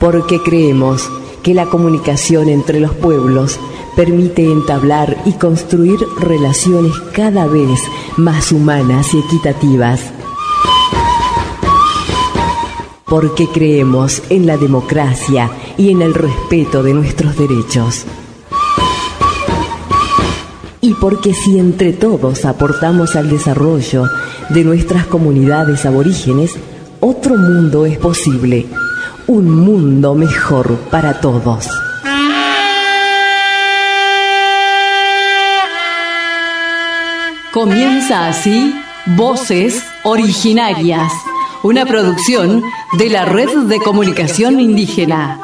porque creemos que la comunicación entre los pueblos permite entablar y construir relaciones cada vez más humanas y equitativas. Porque creemos en la democracia y en el respeto de nuestros derechos. Y porque si entre todos aportamos al desarrollo de nuestras comunidades aborígenes, otro mundo es posible, un mundo mejor para todos. Comienza así Voces Originarias, una producción de la Red de Comunicación Indígena.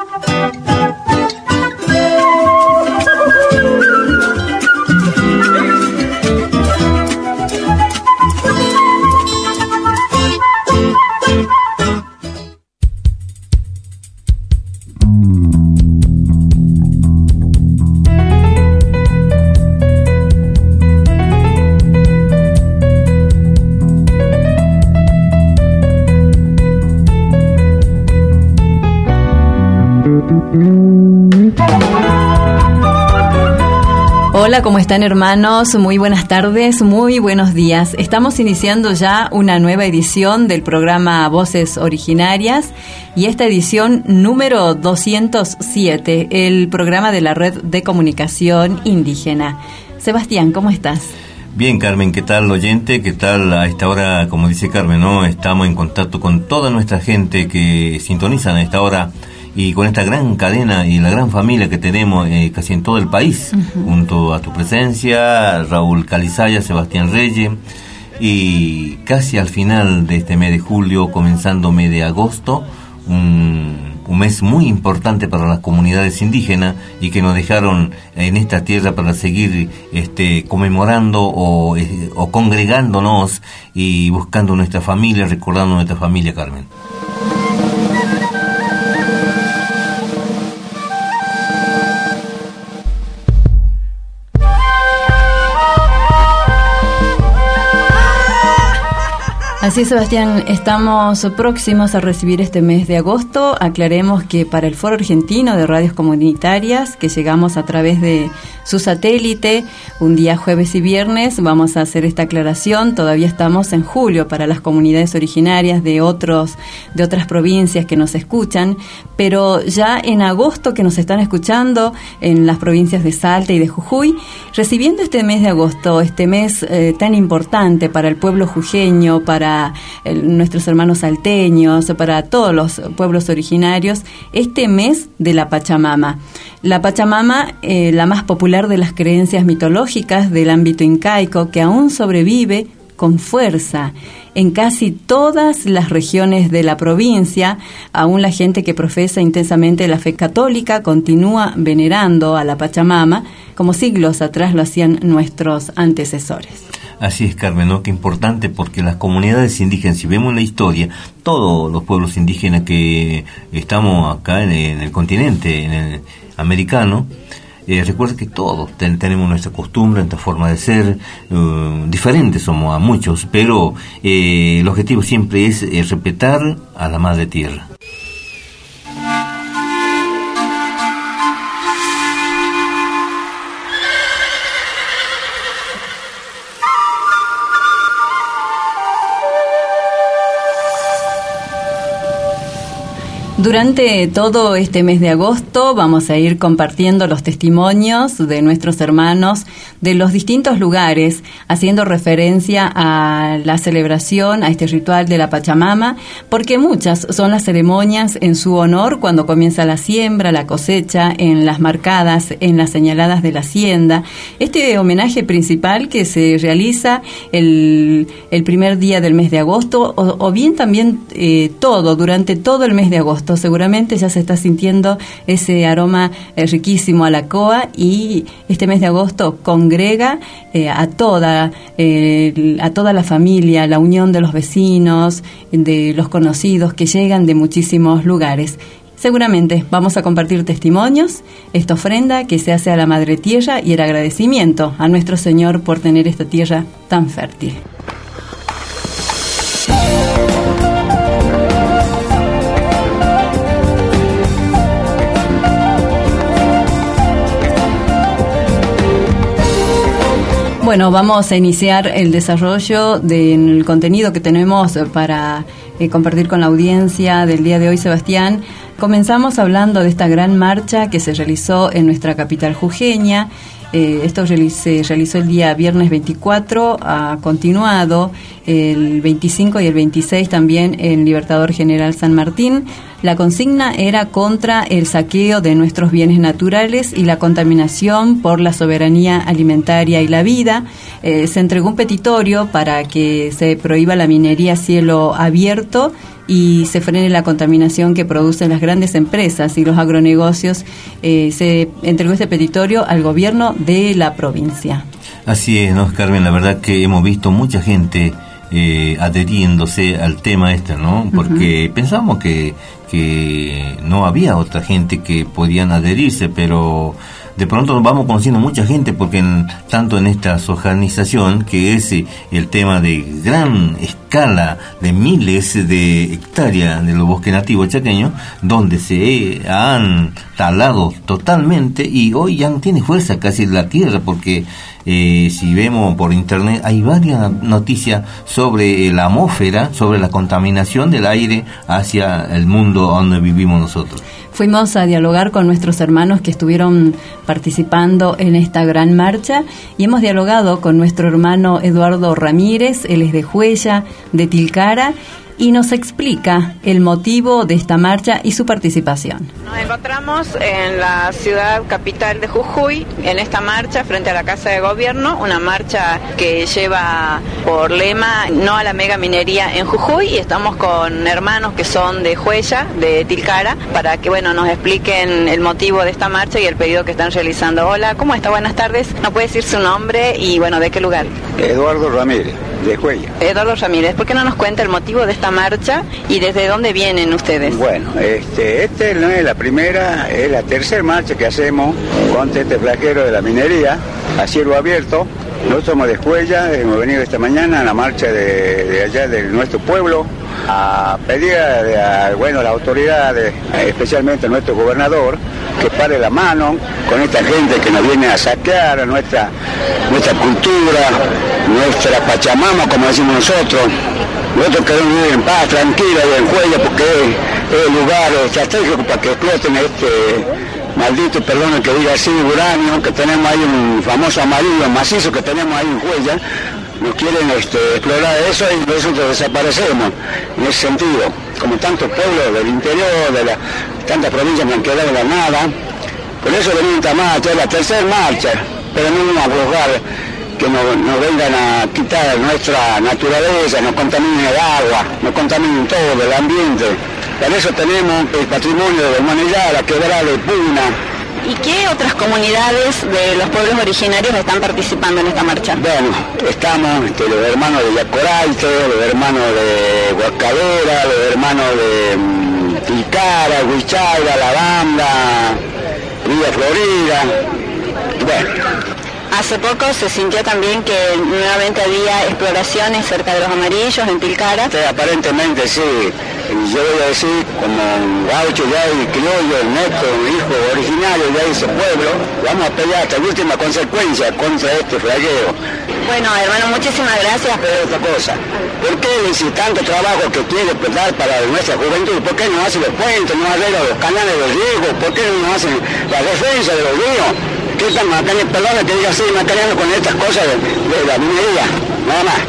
Hola, ¿cómo están, hermanos? Muy buenas tardes, muy buenos días. Estamos iniciando ya una nueva edición del programa Voces Originarias y esta edición número 207, el programa de la Red de Comunicación Indígena. Sebastián, ¿cómo estás? Bien, Carmen, ¿qué tal, oyente? ¿Qué tal? A esta hora, como dice Carmen, ¿no? Estamos en contacto con toda nuestra gente que sintonizan a esta hora y con esta gran cadena y la gran familia que tenemos casi en todo el país, junto a tu presencia, Raúl Calizaya, Sebastián Reyes, y casi al final de este mes de julio, comenzando mes de agosto, un mes muy importante para las comunidades indígenas y que nos dejaron en esta tierra para seguir conmemorando o congregándonos y buscando nuestra familia, recordando nuestra familia, Carmen. Así, Sebastián, estamos próximos a recibir este mes de agosto. Aclaremos que para el Foro Argentino de Radios Comunitarias, que llegamos a través de su satélite, un día jueves y viernes, vamos a hacer esta aclaración. Todavía estamos en julio para las comunidades originarias de otras provincias que nos escuchan, pero ya en agosto que nos están escuchando en las provincias de Salta y de Jujuy, recibiendo este mes de agosto, este mes tan importante para el pueblo jujeño, para nuestros hermanos salteños, para todos los pueblos originarios, este mes de la Pachamama. La Pachamama, la más popular de las creencias mitológicas del ámbito incaico, que aún sobrevive con fuerza en casi todas las regiones de la provincia. Aún la gente que profesa intensamente la fe católica continúa venerando a la Pachamama, como siglos atrás lo hacían nuestros antecesores. Así es, Carmen, ¿no? Qué importante, porque las comunidades indígenas, si vemos la historia, todos los pueblos indígenas que estamos acá en el continente en el americano, recuerda que todos tenemos nuestra costumbre, nuestra forma de ser, diferentes somos a muchos, pero el objetivo siempre es respetar a la madre tierra. Durante todo este mes de agosto vamos a ir compartiendo los testimonios de nuestros hermanos de los distintos lugares, haciendo referencia a la celebración, a este ritual de la Pachamama, porque muchas son las ceremonias en su honor cuando comienza la siembra, la cosecha, en las marcadas, en las señaladas de la hacienda. Este homenaje principal que se realiza el primer día del mes de agosto, o bien también durante todo el mes de agosto. Seguramente ya se está sintiendo ese aroma riquísimo a la coa, y este mes de agosto congrega a toda la familia, la unión de los vecinos, de los conocidos que llegan de muchísimos lugares. Seguramente vamos a compartir testimonios, esta ofrenda que se hace a la Madre Tierra y el agradecimiento a nuestro Señor por tener esta tierra tan fértil. Bueno, vamos a iniciar el desarrollo del contenido que tenemos para compartir con la audiencia del día de hoy, Sebastián. Comenzamos hablando de esta gran marcha que se realizó en nuestra capital jujeña. Esto se realizó el día viernes 24, ha continuado el 25 y el 26 también en Libertador General San Martín. La consigna era contra el saqueo de nuestros bienes naturales y la contaminación por la soberanía alimentaria y la vida. Se entregó un petitorio para que se prohíba la minería a cielo abierto y se frene la contaminación que producen las grandes empresas y los agronegocios. Se entregó este petitorio al gobierno de la provincia. Así es, ¿no, Carmen? La verdad que hemos visto mucha gente adheriéndose al tema ¿no? Porque pensábamos que no había otra gente que podían adherirse, pero de pronto vamos conociendo mucha gente, porque tanto en esta organización, que es el tema de gran escala de miles de hectáreas de los bosques nativos chaqueños, donde se han talado totalmente y hoy ya no tiene fuerza casi la tierra, porque si vemos por internet hay varias noticias sobre la atmósfera, sobre la contaminación del aire hacia el mundo donde vivimos nosotros. Fuimos a dialogar con nuestros hermanos que estuvieron participando en esta gran marcha y hemos dialogado con nuestro hermano Eduardo Ramírez, él es de Huella, de Tilcara, y nos explica el motivo de esta marcha y su participación. Nos encontramos en la ciudad capital de Jujuy, en esta marcha frente a la Casa de Gobierno, una marcha que lleva por lema no a la mega minería en Jujuy, y estamos con hermanos que son de Huella, de Tilcara, para que nos expliquen el motivo de esta marcha y el pedido que están realizando. Hola, ¿cómo está? Buenas tardes. ¿Nos puede decir su nombre y de qué lugar? Eduardo Ramírez, de Huella. Eduardo Ramírez, ¿por qué no nos cuenta el motivo de esta marcha y desde dónde vienen ustedes? Bueno, este no es la primera, es la tercera marcha que hacemos contra este flagelo de la minería a cielo abierto. Nosotros somos de Huella, hemos venido esta mañana a la marcha de allá de nuestro pueblo a pedir a las autoridades, especialmente a nuestro gobernador, que pare la mano con esta gente que nos viene a saquear nuestra cultura, nuestra Pachamama, como decimos nosotros. Nosotros queremos vivir en paz, tranquila, y en Huella, porque es el lugar estratégico para que exploten maldito, perdón que diga así, uranio, que tenemos ahí un famoso amarillo macizo que tenemos ahí en Huella. Nos quieren explorar eso y nosotros desaparecemos en ese sentido. Como tantos pueblos del interior, de tantas provincias que han quedado en la nada. Por eso venimos esta marcha, es la tercera marcha, pero no vamos a juzgar que nos vengan a quitar nuestra naturaleza, nos contaminen el agua, nos contaminen todo, el ambiente. Para eso tenemos el patrimonio de Manillá, la quebrada de Puna. ¿Y qué otras comunidades de los pueblos originarios están participando en esta marcha? Bueno, estamos los hermanos de Yacoralte, los hermanos de Huascadera, los hermanos de Tilcara, Huichaira, La Banda, Villa Florida. Bueno. Hace poco se sintió también que nuevamente había exploraciones cerca de los amarillos en Tilcara. Aparentemente sí. Yo voy a decir, como un gaucho ya y criollo, neto, hijo originario de ese pueblo, vamos a pelear hasta la última consecuencia contra este flagueo. Bueno, hermano, muchísimas gracias. Pero otra cosa, ¿por qué si tanto trabajo que quiere dar para nuestra juventud? ¿Por qué no hacen los puentes, no arreglan los canales de riego? ¿Por qué no hacen la defensa de los ríos? ¿Qué están macaleando? Perdona que diga así, macaleando con estas cosas de la minería? Nada más.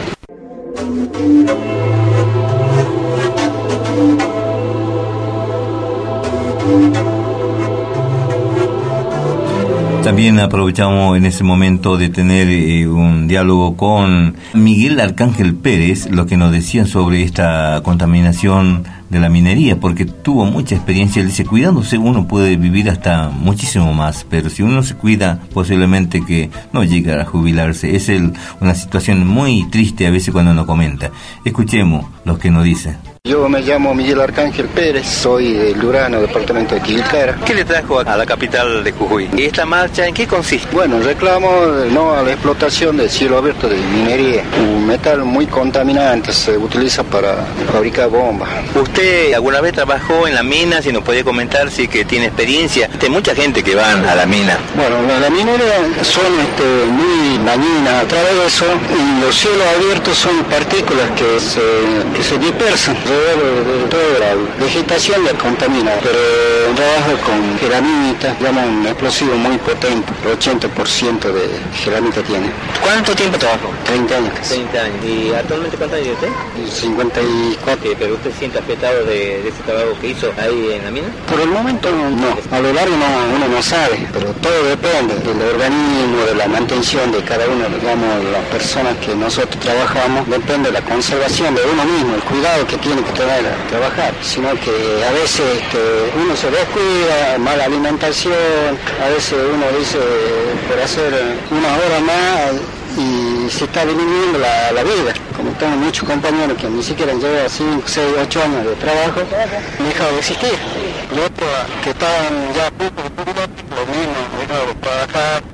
También aprovechamos en ese momento de tener un diálogo con Miguel Arcángel Pérez, lo que nos decían sobre esta contaminación de la minería, porque tuvo mucha experiencia. Él dice, cuidándose uno puede vivir hasta muchísimo más, pero si uno se cuida, posiblemente que no llegue a jubilarse. Es una situación muy triste a veces cuando nos comenta. Escuchemos lo que nos dice. Yo me llamo Miguel Arcángel Pérez, soy del Durano, departamento de Tilcara. ¿Qué le trajo a la capital de Jujuy? ¿Y esta marcha en qué consiste? Bueno, reclamo no a la explotación del cielo abierto de minería. Un metal muy contaminante, se utiliza para fabricar bombas. ¿Usted alguna vez trabajó en la mina? Si nos podía comentar si que tiene experiencia. Hay mucha gente que va a la mina. Bueno, la minería son muy dañinas. A través de eso, los cielos abiertos son partículas que se dispersan. De toda la vegetación la contamina, pero trabajo con ceramita, llama un explosivo muy potente, el 80% de ceramita tiene. ¿Cuánto tiempo trabajó? 30 años. 30 años. ¿Y actualmente cuántos años tiene usted? 54. ¿Pero usted se siente afectado de ese trabajo que hizo ahí en la mina? Por el momento no, a lo largo uno no sabe, pero todo depende del organismo, de la mantención de cada uno, digamos, las personas que nosotros trabajamos, depende de la conservación de uno mismo, el cuidado que tiene que tener a trabajar, sino que a veces uno se descuida, mala alimentación, a veces uno dice por hacer unas horas más y se está disminuyendo la vida. Como tengo muchos compañeros que ni siquiera han llegado a 5, 6, 8 años de trabajo, han dejado de existir. Los otros que estaban ya a punto de jubilar, lo mismo, han dejado de trabajar.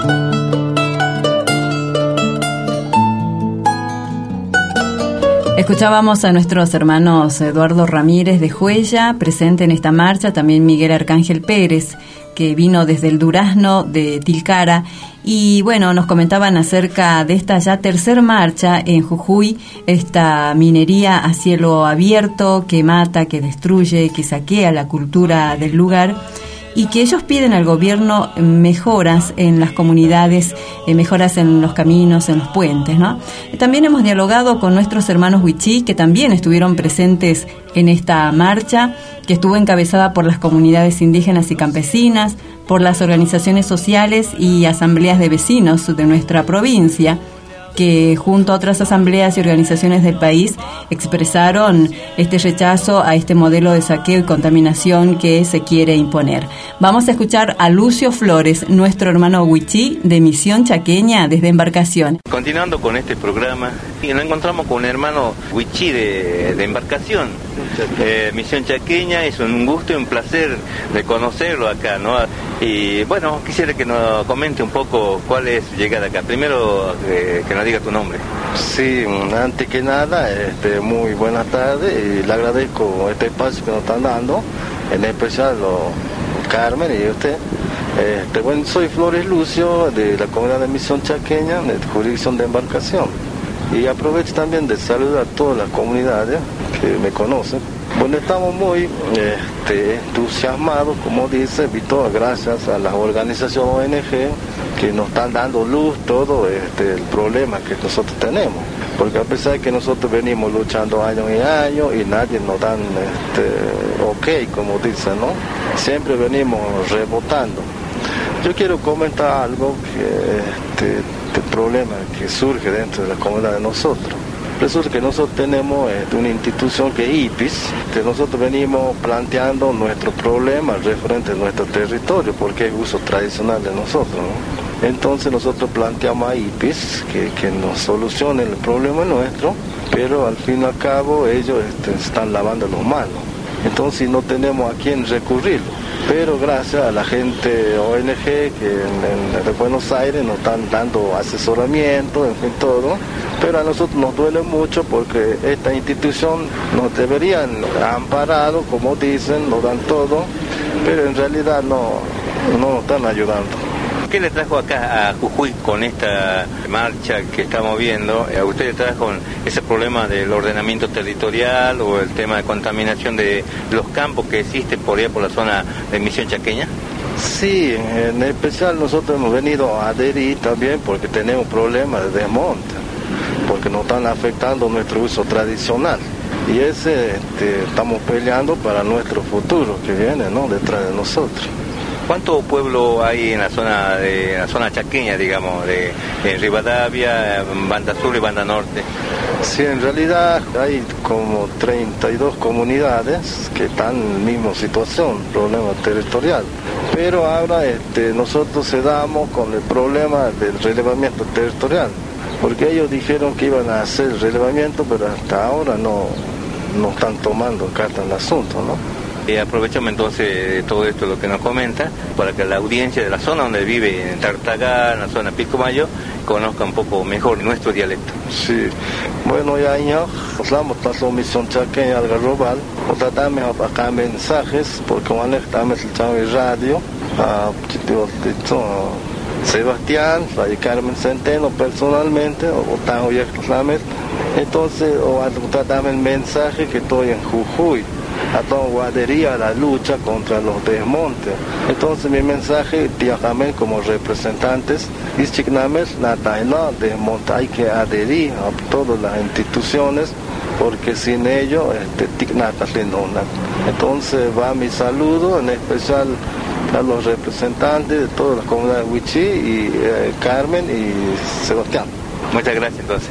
Escuchábamos a nuestros hermanos Eduardo Ramírez de Juella, presente en esta marcha, también Miguel Arcángel Pérez, que vino desde el Durazno de Tilcara, y bueno, nos comentaban acerca de esta ya tercer marcha en Jujuy, esta minería a cielo abierto que mata, que destruye, que saquea la cultura del lugar, y que ellos piden al gobierno mejoras en las comunidades, mejoras en los caminos, en los puentes, ¿no? También hemos dialogado con nuestros hermanos Wichí, que también estuvieron presentes en esta marcha, que estuvo encabezada por las comunidades indígenas y campesinas, por las organizaciones sociales y asambleas de vecinos de nuestra provincia, que junto a otras asambleas y organizaciones del país expresaron este rechazo a este modelo de saqueo y contaminación que se quiere imponer. Vamos a escuchar a Lucio Flores, nuestro hermano Wichí de Misión Chaqueña desde Embarcación. Continuando con este programa, nos encontramos con un hermano Wichí de Embarcación, Misión Chaqueña. Es un gusto y un placer de conocerlo acá, ¿no? Y bueno, quisiera que nos comente un poco cuál es su llegada acá. Primero, que nos diga tu nombre. Sí, antes que nada, muy buenas tardes y le agradezco este espacio que nos están dando, en especial Carmen y usted. Bueno, soy Flores Lucio de la comunidad de Misión Chaqueña, de jurisdicción de Embarcación, y aprovecho también de saludar a todas las comunidades que me conocen. Bueno, estamos muy entusiasmados, como dice Víctor, gracias a las organizaciones ONG que nos están dando luz todo el problema que nosotros tenemos. Porque a pesar de que nosotros venimos luchando año y año y nadie nos dan ok, como dicen, ¿no? Siempre venimos rebotando. Yo quiero comentar algo que el problema que surge dentro de la comunidad de nosotros. Resulta que nosotros tenemos una institución que es IPIS, que nosotros venimos planteando nuestro problema referente a nuestro territorio, porque es uso tradicional de nosotros, ¿no? Entonces nosotros planteamos a IPIS que nos solucionen el problema nuestro, pero al fin y al cabo ellos están lavando las manos. Entonces no tenemos a quién recurrirlo. Pero gracias a la gente ONG que de Buenos Aires nos están dando asesoramiento, en fin, todo. Pero a nosotros nos duele mucho porque esta institución nos deberían amparado, como dicen, nos dan todo, pero en realidad no nos están ayudando. ¿Qué le trajo acá a Jujuy con esta marcha que estamos viendo? ¿A usted le trajo ese problema del ordenamiento territorial o el tema de contaminación de los campos que existen por allá por la zona de Misión Chaqueña? Sí, en especial nosotros hemos venido a adherir también porque tenemos problemas de desmonte, porque nos están afectando nuestro uso tradicional. Y ese estamos peleando para nuestro futuro que viene, ¿no?, detrás de nosotros. ¿Cuánto pueblo hay en la zona chaqueña, digamos, de Rivadavia, Banda Sur y Banda Norte? Sí, en realidad hay como 32 comunidades que están en la misma situación, problema territorial. Pero ahora nosotros cedamos con el problema del relevamiento territorial, porque ellos dijeron que iban a hacer el relevamiento, pero hasta ahora no no están tomando carta en el asunto, ¿no? Y aprovechamos entonces todo esto lo que nos comenta para que la audiencia de la zona donde vive, en Tartagal, en la zona Pilcomayo, conozca un poco mejor nuestro dialecto. Sí, bueno, ya hablamos de la misión chaqueña algarrobal, tratamos acá mensajes, porque manejamos el radio, Sebastián, Carmen Centeno personalmente, o tan entonces, tratamos el mensaje que estoy en Jujuy, a toda guardería, la lucha contra los desmontes. Entonces mi mensaje, tíamente como representantes, es que hay que adherir a todas las instituciones, porque sin ello, entonces va mi saludo, en especial a los representantes de todas las comunidades Wichí, y Carmen y Sebastián. Muchas gracias entonces.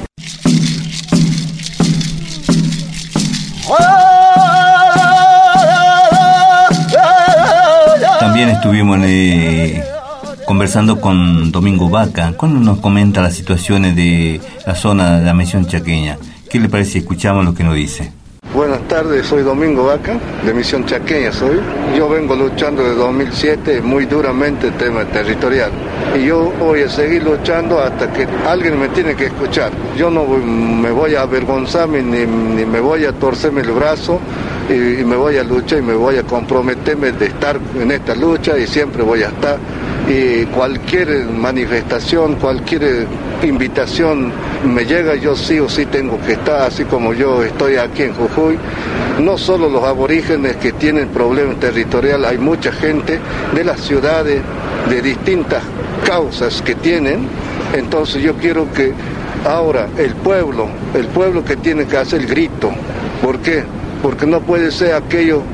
También estuvimos conversando con Domingo Vaca, cuando nos comenta las situaciones de la zona de la misión chaqueña. ¿Qué le parece si escuchamos lo que nos dice? Buenas tardes, soy Domingo Vaca, de Misión Chaqueña soy. Yo vengo luchando desde 2007 muy duramente el tema territorial. Y yo voy a seguir luchando hasta que alguien me tiene que escuchar. Yo no me voy a avergonzarme ni me voy a torcerme el brazo y me voy a luchar y me voy a comprometerme de estar en esta lucha y siempre voy a estar. Y cualquier manifestación, cualquier invitación me llega, yo sí o sí tengo que estar, así como yo estoy aquí en Jujuy. No solo los aborígenes que tienen problemas territoriales, hay mucha gente de las ciudades, de distintas causas que tienen. Entonces yo quiero que ahora el pueblo que tiene que hacer el grito. ¿Por qué? Porque no puede ser aquellos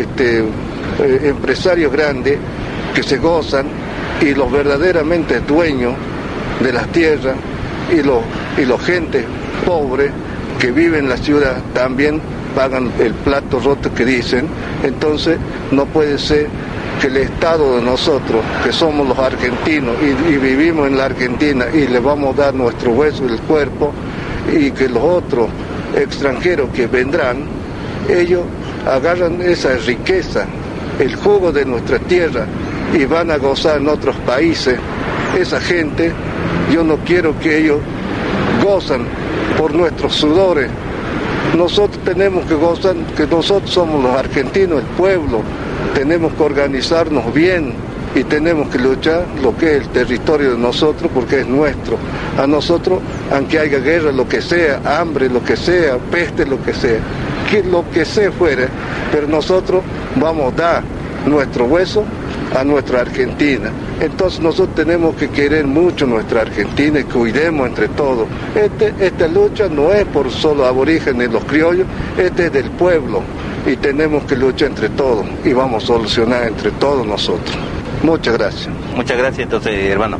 empresarios grandes que se gozan y los verdaderamente dueños de las tierras y los gente pobre que vive en la ciudad también pagan el plato roto que dicen. Entonces no puede ser que el Estado de nosotros, que somos los argentinos y vivimos en la Argentina y le vamos a dar nuestro hueso y el cuerpo, y que los otros extranjeros que vendrán, ellos agarran esa riqueza, el jugo de nuestra tierra, y van a gozar en otros países. Esa gente, yo no quiero que ellos gozan por nuestros sudores. Nosotros tenemos que gozar, que nosotros somos los argentinos, el pueblo, tenemos que organizarnos bien y tenemos que luchar lo que es el territorio de nosotros, porque es nuestro. A nosotros, aunque haya guerra, lo que sea, hambre, lo que sea, peste, lo que sea fuere, pero nosotros vamos a dar nuestro hueso a nuestra Argentina. Entonces nosotros tenemos que querer mucho nuestra Argentina y cuidemos entre todos. Esta lucha no es por solo aborígenes, los criollos, es del pueblo, y tenemos que luchar entre todos y vamos a solucionar entre todos nosotros. Muchas gracias. Muchas gracias entonces, hermano.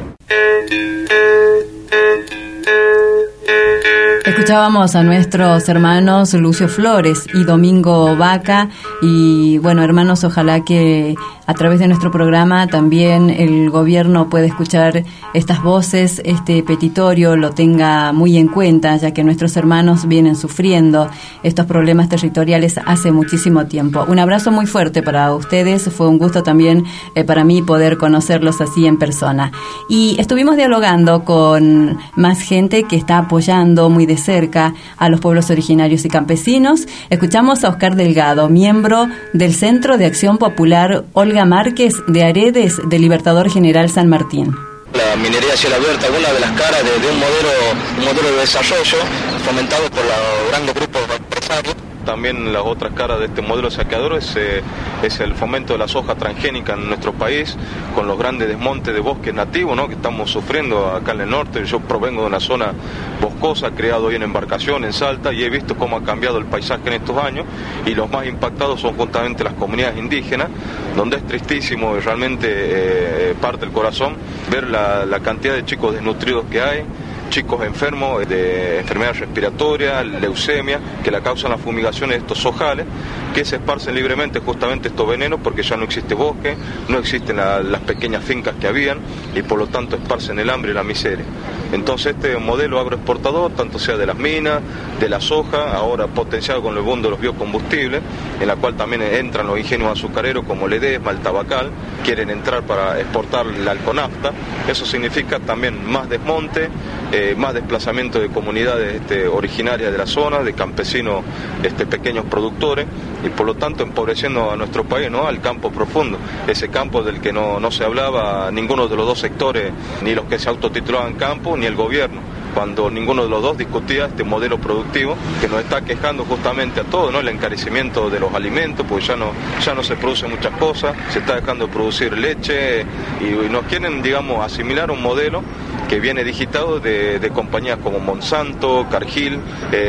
Escuchábamos a nuestros hermanos Lucio Flores y Domingo Vaca, y bueno, hermanos, ojalá que a través de nuestro programa también el gobierno pueda escuchar estas voces, este petitorio lo tenga muy en cuenta, ya que nuestros hermanos vienen sufriendo estos problemas territoriales hace muchísimo tiempo. Un abrazo muy fuerte para ustedes, fue un gusto también para mí poder conocerlos así en persona. Y estuvimos dialogando con más gente que está apoyando muy de cerca a los pueblos originarios y campesinos. Escuchamos a Oscar Delgado, miembro del Centro de Acción Popular Olga Márquez de Aredes de Libertador General San Martín. La minería a cielo abierto, una de las caras de un modelo de desarrollo fomentado por los grandes grupos empresarios. También las otras caras de este modelo saqueador es el fomento de la soja transgénica en nuestro país, con los grandes desmontes de bosques nativos, ¿no?, que estamos sufriendo acá en el norte. Yo provengo de una zona boscosa, creado hoy en Embarcación, en Salta, y he visto cómo ha cambiado el paisaje en estos años, y los más impactados son justamente las comunidades indígenas, donde es tristísimo y realmente parte el corazón ver la cantidad de chicos desnutridos que hay, chicos enfermos de enfermedades respiratorias, leucemia, que la causan las fumigaciones de estos ojales, que se esparcen libremente justamente estos venenos porque ya no existe bosque, no existen las pequeñas fincas que habían y por lo tanto esparcen el hambre y la miseria. Entonces este modelo agroexportador, tanto sea de las minas, de la soja, ahora potenciado con el boom de los biocombustibles, en la cual también entran los ingenios azucareros como Ledesma, el Tabacal, quieren entrar para exportar la alconafta. Eso significa también más desmonte, más desplazamiento de comunidades originarias de la zona, de campesinos pequeños productores, y por lo tanto empobreciendo a nuestro país, ¿no? Al campo profundo, ese campo del que no se hablaba ninguno de los dos sectores, ni los que se autotitulaban campo, ni el gobierno, cuando ninguno de los dos discutía este modelo productivo que nos está quejando justamente a todos, ¿no? El encarecimiento de los alimentos, pues ya no se producen muchas cosas, se está dejando de producir leche y nos quieren, digamos, asimilar un modelo que viene digitado de compañías como Monsanto, Cargill,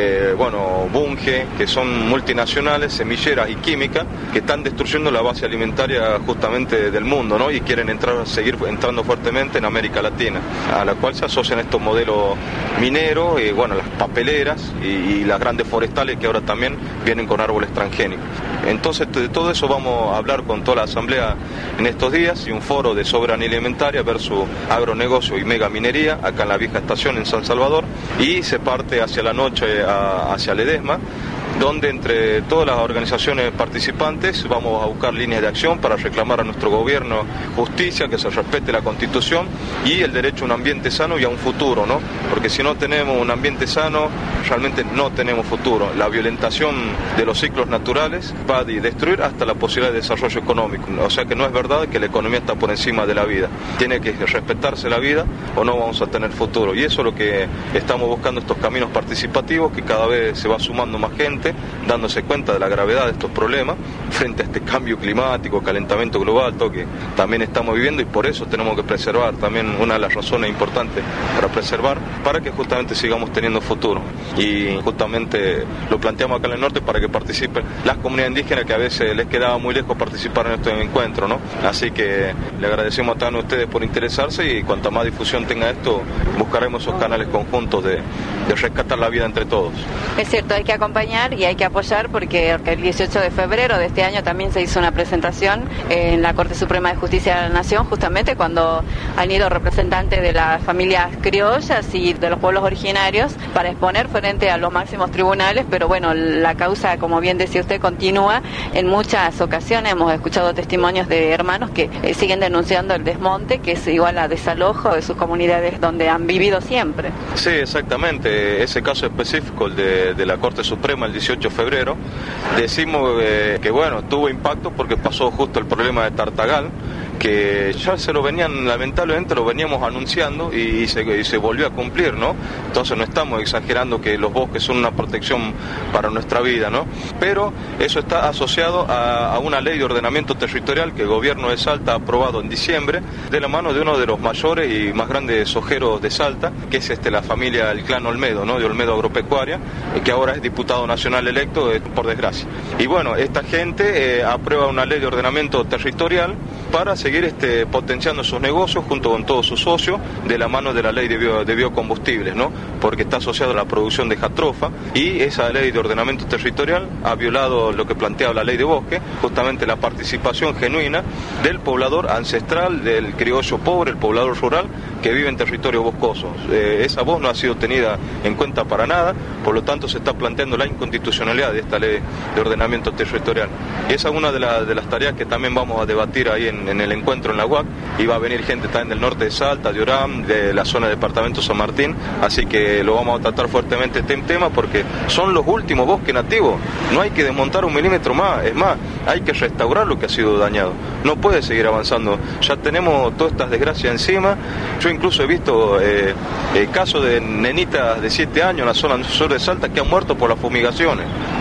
Bunge, que son multinacionales, semilleras y químicas, que están destruyendo la base alimentaria justamente del mundo, ¿no? Y quieren seguir entrando fuertemente en América Latina, a la cual se asocian estos modelos mineros, las papeleras y las grandes forestales que ahora también vienen con árboles transgénicos. Entonces de todo eso vamos a hablar con toda la asamblea en estos días, y un foro de soberanía alimentaria versus agronegocio y megaminería acá en la vieja estación en San Salvador, y se parte hacia la noche hacia Ledesma, donde entre todas las organizaciones participantes vamos a buscar líneas de acción para reclamar a nuestro gobierno justicia, que se respete la Constitución y el derecho a un ambiente sano y a un futuro, ¿no? Porque si no tenemos un ambiente sano, realmente no tenemos futuro. La violentación de los ciclos naturales va a destruir hasta la posibilidad de desarrollo económico. O sea que no es verdad que la economía está por encima de la vida. Tiene que respetarse la vida o no vamos a tener futuro. Y eso es lo que estamos buscando, estos caminos participativos, que cada vez se va sumando más gente, dándose cuenta de la gravedad de estos problemas frente a este cambio climático, calentamiento global, todo que también estamos viviendo, y por eso tenemos que preservar, también una de las razones importantes para preservar, para que justamente sigamos teniendo futuro. Y justamente lo planteamos acá en el norte para que participen las comunidades indígenas, que a veces les quedaba muy lejos participar en este encuentro, ¿no? Así que le agradecemos a todos ustedes por interesarse, y cuanta más difusión tenga esto, buscaremos esos canales conjuntos de rescatar la vida entre todos. Es cierto, hay que acompañar y hay que apoyar, porque el 18 de febrero de este año también se hizo una presentación en la Corte Suprema de Justicia de la Nación, justamente cuando han ido representantes de las familias criollas y de los pueblos originarios para exponer frente a los máximos tribunales, pero bueno, la causa, como bien decía usted, continúa. En muchas ocasiones hemos escuchado testimonios de hermanos que siguen denunciando el desmonte, que es igual a desalojo de sus comunidades donde han vivido siempre. Sí, exactamente. Ese caso específico, el de la Corte Suprema el 18 de febrero, decimos que tuvo impacto porque pasó justo el problema de Tartagal, que ya lamentablemente lo veníamos anunciando y se volvió a cumplir, ¿no? Entonces no estamos exagerando que los bosques son una protección para nuestra vida, ¿no? Pero eso está asociado a una ley de ordenamiento territorial que el gobierno de Salta ha aprobado en diciembre, de la mano de uno de los mayores y más grandes sojeros de Salta, que es la familia, el clan Olmedo, ¿no? De Olmedo Agropecuaria, que ahora es diputado nacional electo, por desgracia. Y bueno, esta gente aprueba una ley de ordenamiento territorial para seguir potenciando sus negocios junto con todos sus socios, de la mano de la ley de biocombustibles, ¿no? Porque está asociado a la producción de jatrofa, y esa ley de ordenamiento territorial ha violado lo que planteaba la ley de bosque, justamente la participación genuina del poblador ancestral, del criollo pobre, el poblador rural que vive en territorios boscosos. Esa voz no ha sido tenida en cuenta para nada, por lo tanto se está planteando la inconstitucionalidad de esta ley de ordenamiento territorial. Y esa es una de las tareas que también vamos a debatir ahí en el encuentro en la UAC, y va a venir gente también del norte de Salta, de Orán, de la zona del departamento San Martín, así que lo vamos a tratar fuertemente este tema, porque son los últimos bosques nativos, no hay que desmontar un milímetro más, es más, hay que restaurar lo que ha sido dañado, no puede seguir avanzando, ya tenemos todas estas desgracias encima. Yo incluso he visto casos de nenitas de 7 años en la zona sur de Salta que han muerto por las fumigaciones.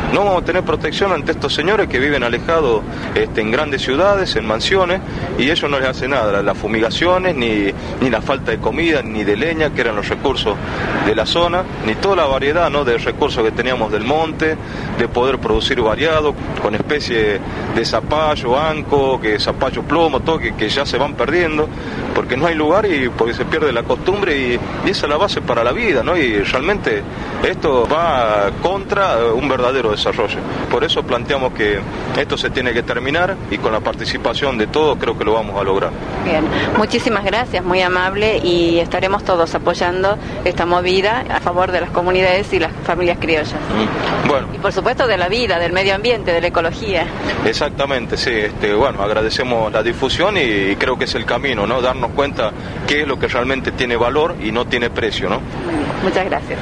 No vamos a tener protección ante estos señores que viven alejados en grandes ciudades, en mansiones, y ellos no les hace nada, las fumigaciones, ni la falta de comida, ni de leña, que eran los recursos de la zona, ni toda la variedad, ¿no?, de recursos que teníamos del monte, de poder producir variado, con especies de zapallo, anco, zapallo plomo, todo que ya se van perdiendo, porque no hay lugar y porque se pierde la costumbre, y esa es la base para la vida, ¿no? Y realmente esto va contra un verdadero desarrollo. Por eso planteamos que esto se tiene que terminar, y con la participación de todos creo que lo vamos a lograr. Bien, muchísimas gracias, muy amable, y estaremos todos apoyando esta movida a favor de las comunidades y las familias criollas. Bueno. Y por supuesto de la vida, del medio ambiente, de la ecología. Exactamente, sí. Bueno, agradecemos la difusión y creo que es el camino, ¿no? Darnos cuenta qué es lo que realmente tiene valor y no tiene precio, ¿no? Muy bien, muchas gracias.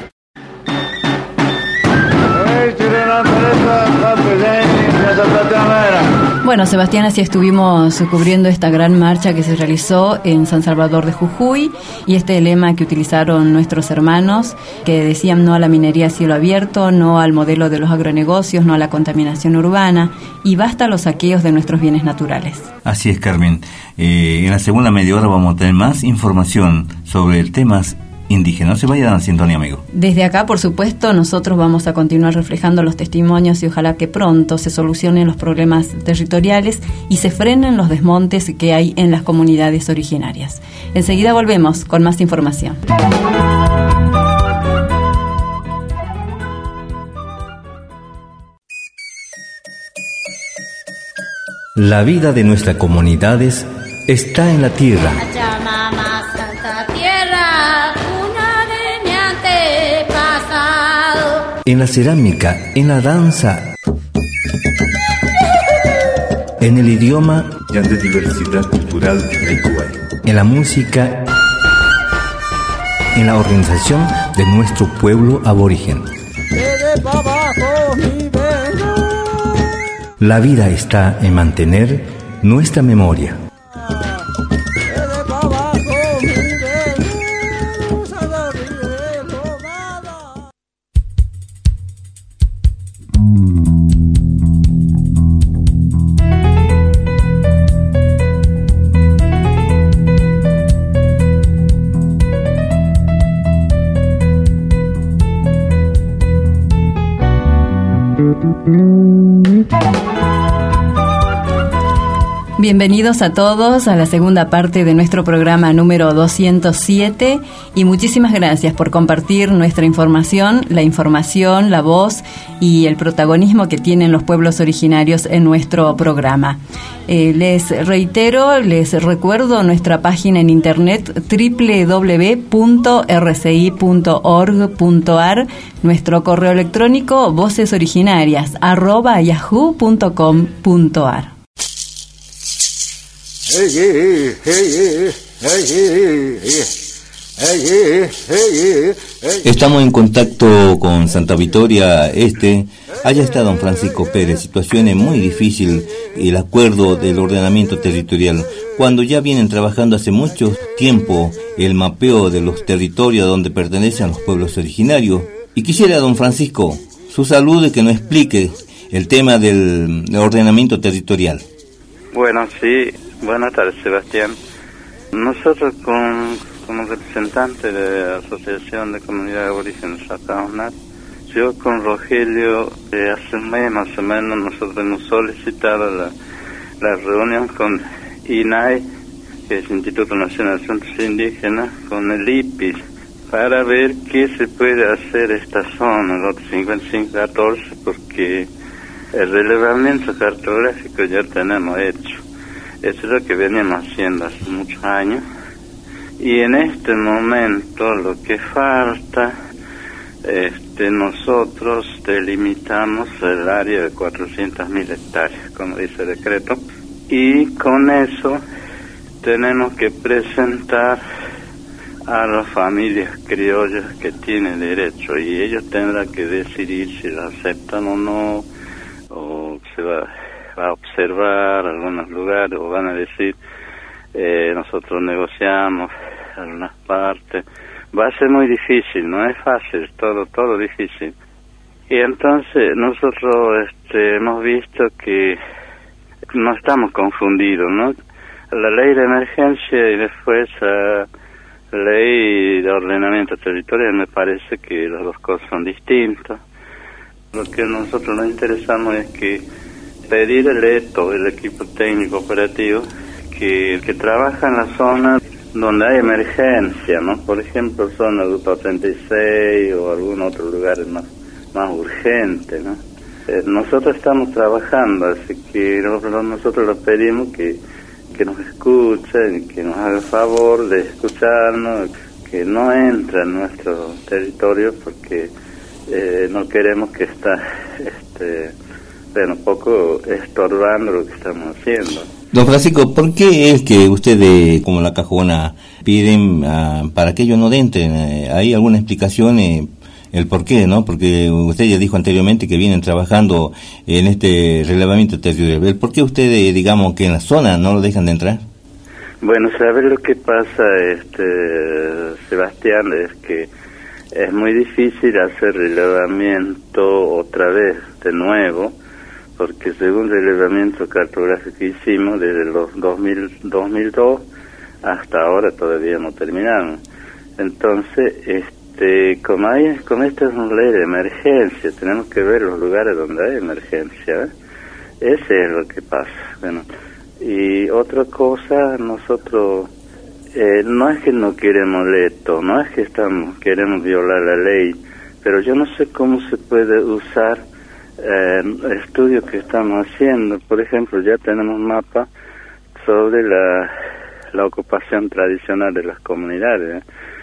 Bueno, Sebastián, así estuvimos cubriendo esta gran marcha que se realizó en San Salvador de Jujuy, y este lema que utilizaron nuestros hermanos, que decían no a la minería a cielo abierto, no al modelo de los agronegocios, no a la contaminación urbana, y basta los saqueos de nuestros bienes naturales. Así es, Carmen. En la segunda media hora vamos a tener más información sobre el tema indígena. No se vayan a sintonía, amigo. Desde acá, por supuesto, nosotros vamos a continuar reflejando los testimonios, y ojalá que pronto se solucionen los problemas territoriales y se frenen los desmontes que hay en las comunidades originarias. Enseguida volvemos con más información. La vida de nuestras comunidades está en la tierra. En la cerámica, en la danza, en el idioma y en la diversidad cultural de Cuba, en la música, en la organización de nuestro pueblo aborigen. La vida está en mantener nuestra memoria. Bienvenidos a todos a la segunda parte de nuestro programa número 207, y muchísimas gracias por compartir nuestra información, la voz y el protagonismo que tienen los pueblos originarios en nuestro programa. Les recuerdo nuestra página en internet www.rci.org.ar, nuestro correo electrónico vocesoriginaria@yahoo.com.ar. Estamos en contacto con Santa Victoria Este. Allá está don Francisco Pérez. Situaciones muy difíciles, el acuerdo del ordenamiento territorial, cuando ya vienen trabajando hace mucho tiempo el mapeo de los territorios donde pertenecen los pueblos originarios. Y quisiera, don Francisco, su salud, y que nos explique el tema del ordenamiento territorial. Bueno, sí. Buenas tardes, Sebastián. Nosotros como representante de la Asociación de Comunidades Aborígenes Sacaunas, yo con Rogelio, hace un mes más o menos, nosotros hemos solicitado la reunión con INAI, que es Instituto Nacional de Asuntos Indígenas, con el IPIS, para ver qué se puede hacer esta zona, el lote 5514, porque el relevamiento cartográfico ya tenemos hecho. Eso es lo que veníamos haciendo hace muchos años, y en este momento lo que falta, nosotros delimitamos el área de 400.000 hectáreas, como dice el decreto, y con eso tenemos que presentar a las familias criollas que tienen derecho, y ellos tendrán que decidir si lo aceptan o no, o se va a observar algunos lugares, o van a decir nosotros negociamos algunas partes. Va a ser muy difícil, no es fácil, todo difícil. Y entonces nosotros hemos visto que no estamos confundidos, ¿no? La ley de emergencia y después la ley de ordenamiento territorial, me parece que las dos cosas son distintas. Lo que a nosotros nos interesamos es que pedir todo el equipo técnico operativo que trabaja en la zona donde hay emergencia, ¿no? Por ejemplo, zona de Ruta 36 o algún otro lugar más urgente, ¿no? Nosotros estamos trabajando, así que nosotros le pedimos que nos escuchen, que nos haga favor de escucharnos, que no entre en nuestro territorio porque no queremos que está un poco estorbando lo que estamos haciendo. Don Francisco, ¿por qué es que ustedes, como la Cajona, piden para que ellos no entren? ¿Hay alguna explicación el por qué, no? Porque usted ya dijo anteriormente que vienen trabajando en este relevamiento territorial. ¿El por qué ustedes, digamos, que en la zona no lo dejan de entrar? Bueno, ¿sabes lo que pasa, Sebastián? Es que es muy difícil hacer relevamiento otra vez, de nuevo, porque según el relevamiento cartográfico que hicimos desde los 2002 hasta ahora todavía no terminamos. Entonces, como esta es una ley de emergencia, tenemos que ver los lugares donde hay emergencia, ¿eh? Ese es lo que pasa. Bueno, y otra cosa, nosotros no es que no queremos leto, no es que queremos violar la ley, pero yo no sé cómo se puede usar estudios que estamos haciendo. Por ejemplo, ya tenemos mapa sobre la ocupación tradicional de las comunidades.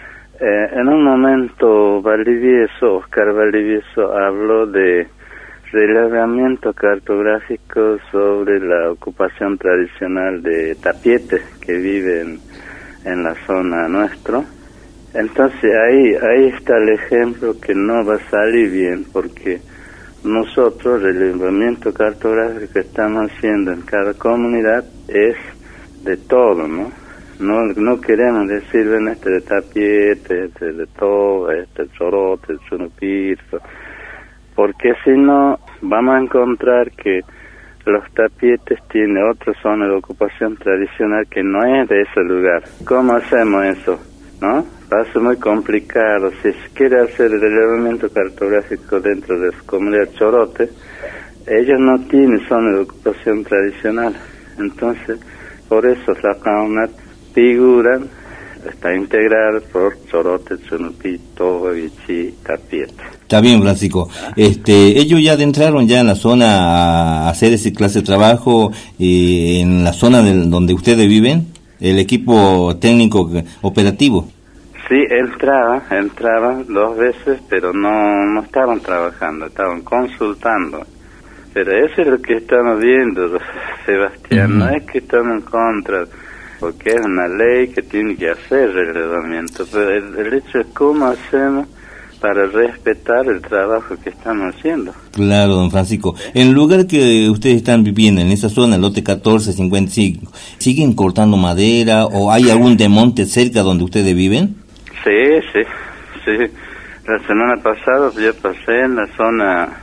En un momento Oscar Valdivieso habló de relevamiento cartográfico sobre la ocupación tradicional de tapietes que viven en la zona nuestra. Entonces ahí está el ejemplo que no va a salir bien, porque nosotros el relevamiento cartográfico que estamos haciendo en cada comunidad es de todo, ¿no? No queremos decir, ven, de tapiete, de todo, el chorote, el chunupirzo, porque si no vamos a encontrar que los tapietes tienen otra zona de ocupación tradicional que no es de ese lugar. ¿Cómo hacemos eso? ¿No? Va a ser muy complicado. Si se quiere hacer el relevamiento cartográfico dentro de su comunidad chorote, ellos no tienen zona de ocupación tradicional. Entonces, por eso la Caunat figura, está integrada por chorote, chunupí, toba, bichí, tapiete. Está bien, Francisco. Ellos ya adentraron ya en la zona a hacer ese clase de trabajo en la zona donde ustedes viven, el equipo técnico operativo. Sí, entraban 2 veces, pero no estaban trabajando, estaban consultando. Pero eso es lo que estamos viendo, Sebastián, no es que estamos en contra, porque es una ley que tiene que hacer relevamiento, pero el hecho es cómo hacemos para respetar el trabajo que estamos haciendo. Claro, don Francisco. En el lugar que ustedes están viviendo, en esa zona, lote 1455, ¿siguen cortando madera o hay algún demonte cerca donde ustedes viven? Sí. La semana pasada yo pasé en la zona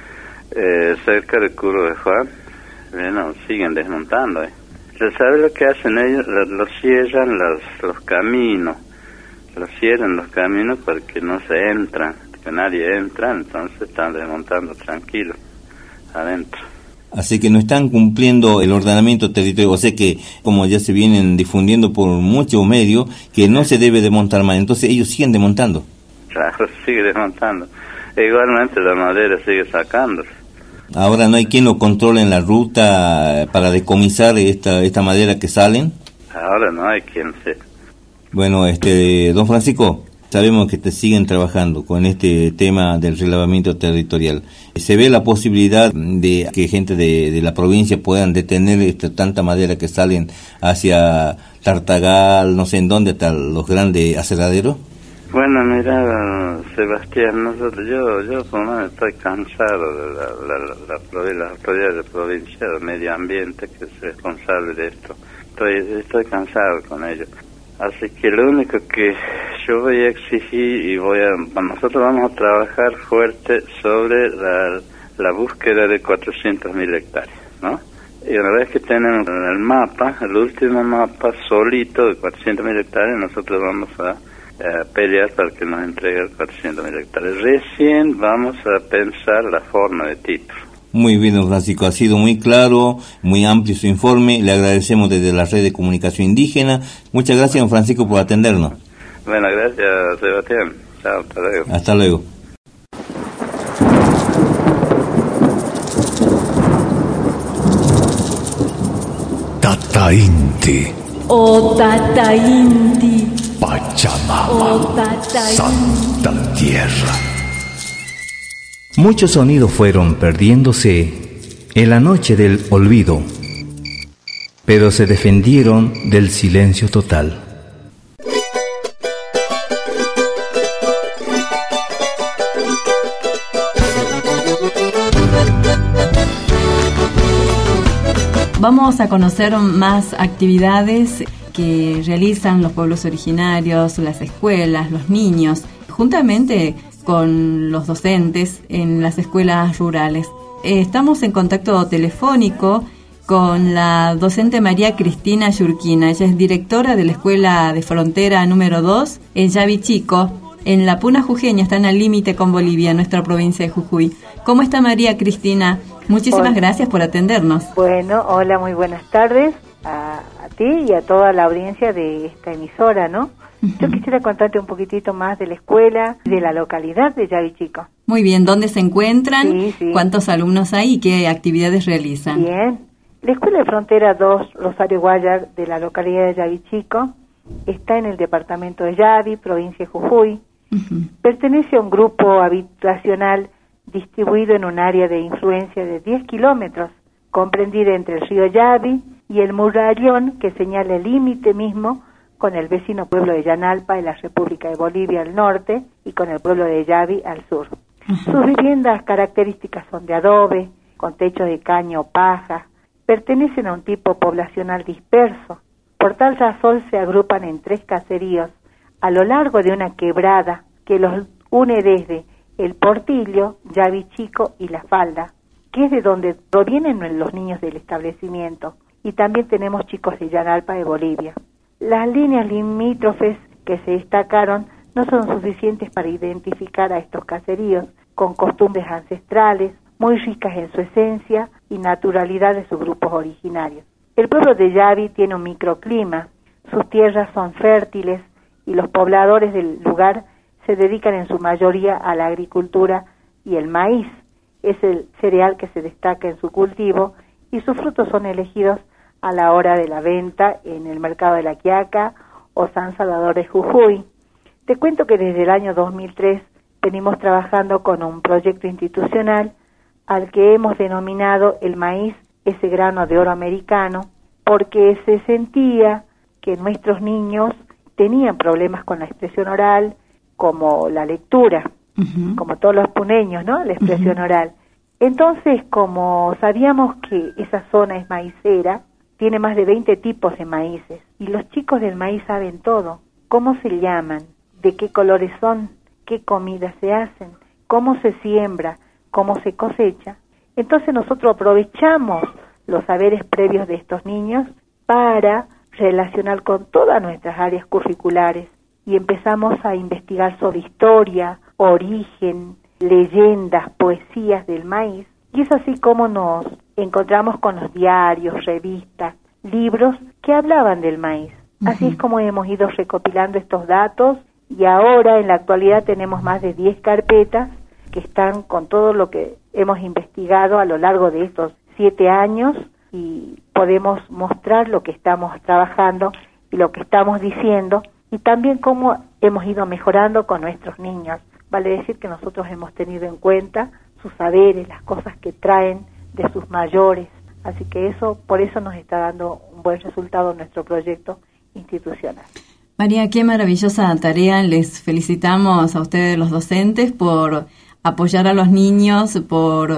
cerca del Curro de Juan. Bueno, siguen desmontando. ¿Sabes lo que hacen ellos? Los cierran los caminos. Los cierran los caminos para que no se entran, que nadie entra, entonces están desmontando tranquilos adentro. Así que no están cumpliendo el ordenamiento territorial, o sea que, como ya se vienen difundiendo por muchos medios, que no se debe desmontar más, entonces ellos siguen desmontando. Claro, sigue desmontando. Igualmente la madera sigue sacándose. Ahora no hay quien lo controle en la ruta para decomisar esta madera que salen. Ahora no hay quien se... Bueno, don Francisco, sabemos que te siguen trabajando con este tema del relevamiento territorial. ¿Se ve la posibilidad de que gente de la provincia puedan detener tanta madera que salen hacia Tartagal, no sé en dónde, hasta los grandes aserraderos? Bueno, mira, Sebastián, yo por lo menos estoy cansado de la autoridad de provincia de medio ambiente que es responsable de esto. Estoy cansado con ellos. Así que lo único que yo voy a exigir y nosotros vamos a trabajar fuerte sobre la búsqueda de 400.000 hectáreas, ¿no? Y una vez que tenemos el mapa, el último mapa solito de 400.000 hectáreas, nosotros vamos a pelear para que nos entregue 400.000 hectáreas. Recién vamos a pensar la forma de título. Muy bien, don Francisco, ha sido muy claro, muy amplio su informe. Le agradecemos desde la Red de Comunicación Indígena. Muchas gracias, don Francisco, por atendernos. Bueno, gracias, Sebastián. Chao, hasta luego. Hasta luego. Tata Inti. Oh Tata Inti. Pachamama. Oh Tata Santa Tierra. Muchos sonidos fueron perdiéndose en la noche del olvido, pero se defendieron del silencio total. Vamos a conocer más actividades que realizan los pueblos originarios, las escuelas, los niños, juntamente con los docentes en las escuelas rurales. Estamos en contacto telefónico con la docente María Cristina Yurquina. Ella es directora de la Escuela de Frontera número 2 en Yavichico, en la Puna Jujeña, está en el límite con Bolivia, nuestra provincia de Jujuy. ¿Cómo está María Cristina? Muchísimas gracias por atendernos. Bueno, hola, muy buenas tardes a ti y a toda la audiencia de esta emisora, ¿no? Yo quisiera contarte un poquitito más de la escuela y de la localidad de Yavichico. Muy bien, ¿dónde se encuentran? Sí. ¿Cuántos alumnos hay y qué actividades realizan? Bien, la Escuela de Frontera 2 Rosario Guayar de la localidad de Yavichico está en el departamento de Yavi, provincia de Jujuy. Pertenece a un grupo habitacional distribuido en un área de influencia de 10 kilómetros, comprendida entre el río Yavi y el murallón que señala el límite mismo con el vecino pueblo de Llanalpa en la República de Bolivia al norte y con el pueblo de Yavi al sur. Sus viviendas características son de adobe, con techos de caña o paja, pertenecen a un tipo poblacional disperso. Por tal razón se agrupan en 3 caseríos a lo largo de una quebrada que los une desde el Portillo, Yavichico y La Falda, que es de donde provienen los niños del establecimiento, y también tenemos chicos de Llanalpa de Bolivia. Las líneas limítrofes que se destacaron no son suficientes para identificar a estos caseríos, con costumbres ancestrales, muy ricas en su esencia y naturalidad de sus grupos originarios. El pueblo de Yavi tiene un microclima, sus tierras son fértiles y los pobladores del lugar se dedican en su mayoría a la agricultura y el maíz es el cereal que se destaca en su cultivo y sus frutos son elegidos a la hora de la venta en el mercado de La Quiaca o San Salvador de Jujuy. Te cuento que desde el año 2003 venimos trabajando con un proyecto institucional al que hemos denominado el maíz, ese grano de oro americano, porque se sentía que nuestros niños tenían problemas con la expresión oral, como la lectura, como todos los puneños, ¿no? La expresión oral. Entonces, como sabíamos que esa zona es maicera, tiene más de 20 tipos de maíces, y los chicos del maíz saben todo, cómo se llaman, de qué colores son, qué comidas se hacen, cómo se siembra, cómo se cosecha. Entonces nosotros aprovechamos los saberes previos de estos niños para relacionar con todas nuestras áreas curriculares y empezamos a investigar sobre historia, origen, leyendas, poesías del maíz, y es así como nos encontramos con los diarios, revistas, libros que hablaban del maíz. Así es como hemos ido recopilando estos datos y ahora en la actualidad tenemos más de 10 carpetas que están con todo lo que hemos investigado a lo largo de estos 7 años y podemos mostrar lo que estamos trabajando y lo que estamos diciendo y también cómo hemos ido mejorando con nuestros niños. Vale decir que nosotros hemos tenido en cuenta sus saberes, las cosas que traen de sus mayores. Así que eso, por eso nos está dando un buen resultado en nuestro proyecto institucional. María, qué maravillosa tarea. Les felicitamos a ustedes los docentes por apoyar a los niños, por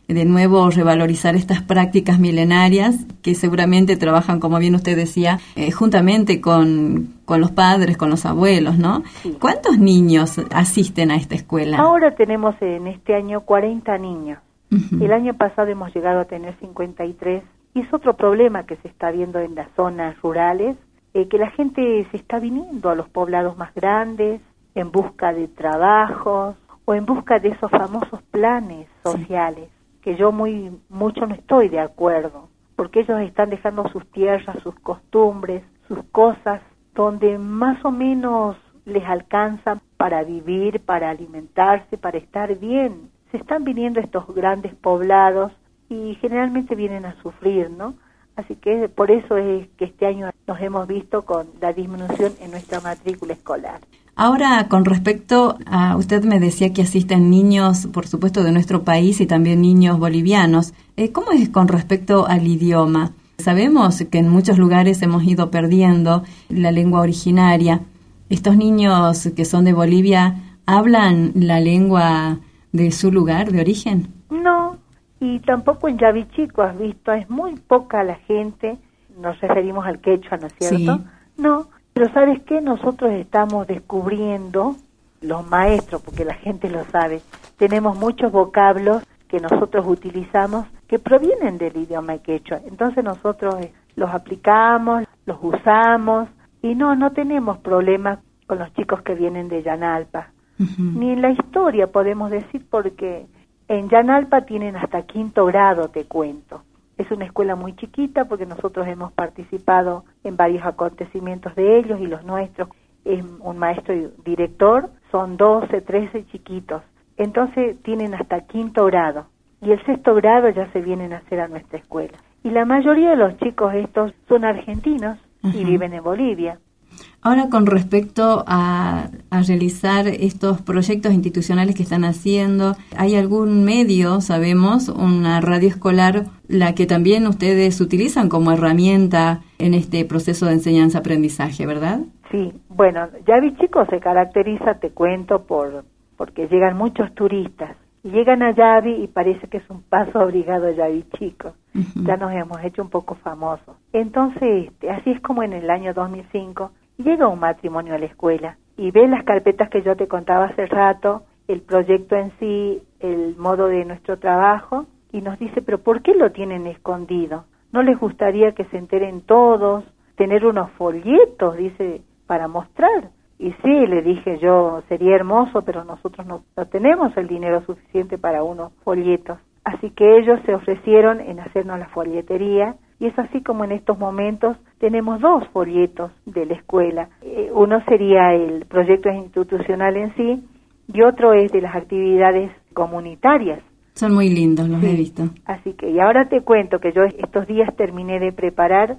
de nuevo revalorizar estas prácticas milenarias que seguramente trabajan, como bien usted decía, juntamente con los padres, con los abuelos, ¿no? Sí. ¿Cuántos niños asisten a esta escuela? Ahora tenemos en este año 40 niños. Uh-huh. El año pasado hemos llegado a tener 53. Y es otro problema que se está viendo en las zonas rurales, que la gente se está viniendo a los poblados más grandes en busca de trabajos o en busca de esos famosos planes sociales, que yo mucho no estoy de acuerdo, porque ellos están dejando sus tierras, sus costumbres, sus cosas, donde más o menos les alcanza para vivir, para alimentarse, para estar bien. Se están viniendo estos grandes poblados y generalmente vienen a sufrir, ¿no? Así que por eso es que este año nos hemos visto con la disminución en nuestra matrícula escolar. Ahora, con respecto a, usted me decía que asisten niños, por supuesto, de nuestro país y también niños bolivianos. ¿Cómo es con respecto al idioma? Sabemos que en muchos lugares hemos ido perdiendo la lengua originaria. ¿Estos niños que son de Bolivia hablan la lengua de su lugar de origen? No. Y tampoco en Yavichico, has visto, es muy poca la gente, nos referimos al quechua, ¿no es cierto? Sí. No, pero ¿sabes qué? Nosotros estamos descubriendo, los maestros, porque la gente lo sabe, tenemos muchos vocablos que nosotros utilizamos que provienen del idioma quechua. Entonces nosotros los aplicamos, los usamos y no tenemos problemas con los chicos que vienen de Llanalpa. Uh-huh. Ni en la historia podemos decir porque en Llanalpa tienen hasta 5º grado, te cuento. Es una escuela muy chiquita porque nosotros hemos participado en varios acontecimientos de ellos y los nuestros. Es un maestro y director, son 12, 13 chiquitos. Entonces tienen hasta 5º grado. Y el 6º grado ya se vienen a hacer a nuestra escuela. Y la mayoría de los chicos estos son argentinos y viven en Bolivia. Ahora, con respecto a realizar estos proyectos institucionales que están haciendo, ¿hay algún medio, sabemos, una radio escolar, la que también ustedes utilizan como herramienta en este proceso de enseñanza-aprendizaje, verdad? Sí, bueno, Yavichico se caracteriza, te cuento, porque llegan muchos turistas. Y llegan a Yavi y parece que es un paso obligado a Yavichico. Uh-huh. Ya nos hemos hecho un poco famosos. Entonces, así es como en el año 2005, llega un matrimonio a la escuela y ve las carpetas que yo te contaba hace rato, el proyecto en sí, el modo de nuestro trabajo, y nos dice, pero ¿por qué lo tienen escondido? ¿No les gustaría que se enteren todos, tener unos folletos, dice, para mostrar? Y sí, le dije yo, sería hermoso, pero nosotros no tenemos el dinero suficiente para unos folletos. Así que ellos se ofrecieron en hacernos la folletería, y es así como en estos momentos tenemos 2 folletos de la escuela. Uno sería el proyecto institucional en sí, y otro es de las actividades comunitarias. Son muy lindos, los he visto. Así que, y ahora te cuento que yo estos días terminé de preparar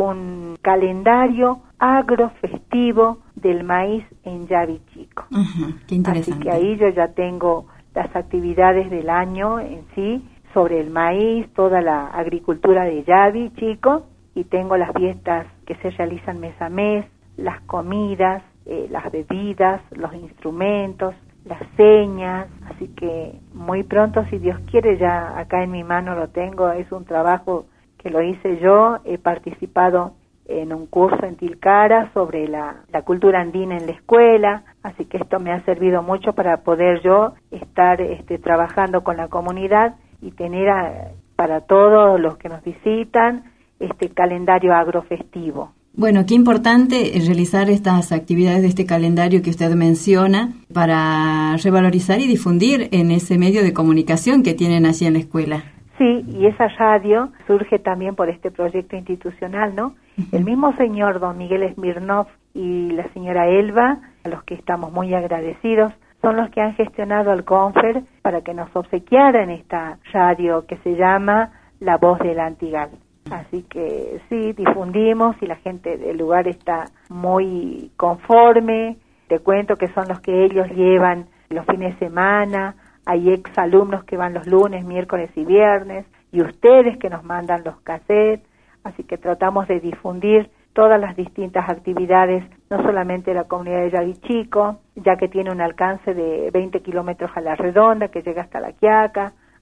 un calendario agrofestivo del maíz en Yavichico. Qué interesante. Así que ahí yo ya tengo las actividades del año en sí, sobre el maíz, toda la agricultura de Yavichico, y tengo las fiestas que se realizan mes a mes, las comidas, las bebidas, los instrumentos, las señas, así que muy pronto, si Dios quiere, ya acá en mi mano lo tengo. Es un trabajo que lo hice yo, he participado en un curso en Tilcara sobre la cultura andina en la escuela, así que esto me ha servido mucho para poder yo estar trabajando con la comunidad y tener para todos los que nos visitan este calendario agrofestivo. Bueno, qué importante realizar estas actividades de este calendario que usted menciona para revalorizar y difundir en ese medio de comunicación que tienen allí en la escuela. Sí, y esa radio surge también por este proyecto institucional, ¿no? Uh-huh. El mismo señor don Miguel Smirnov y la señora Elba, a los que estamos muy agradecidos, son los que han gestionado al CONFER para que nos obsequiaran esta radio que se llama La Voz del Antigal. Así que sí, difundimos y la gente del lugar está muy conforme. Te cuento que son los que ellos llevan los fines de semana. Hay exalumnos que van los lunes, miércoles y viernes, y ustedes que nos mandan los cassettes. Así que tratamos de difundir todas las distintas actividades, no solamente la comunidad de Yavichico, ya que tiene un alcance de 20 kilómetros a la redonda, que llega hasta La Quiaca,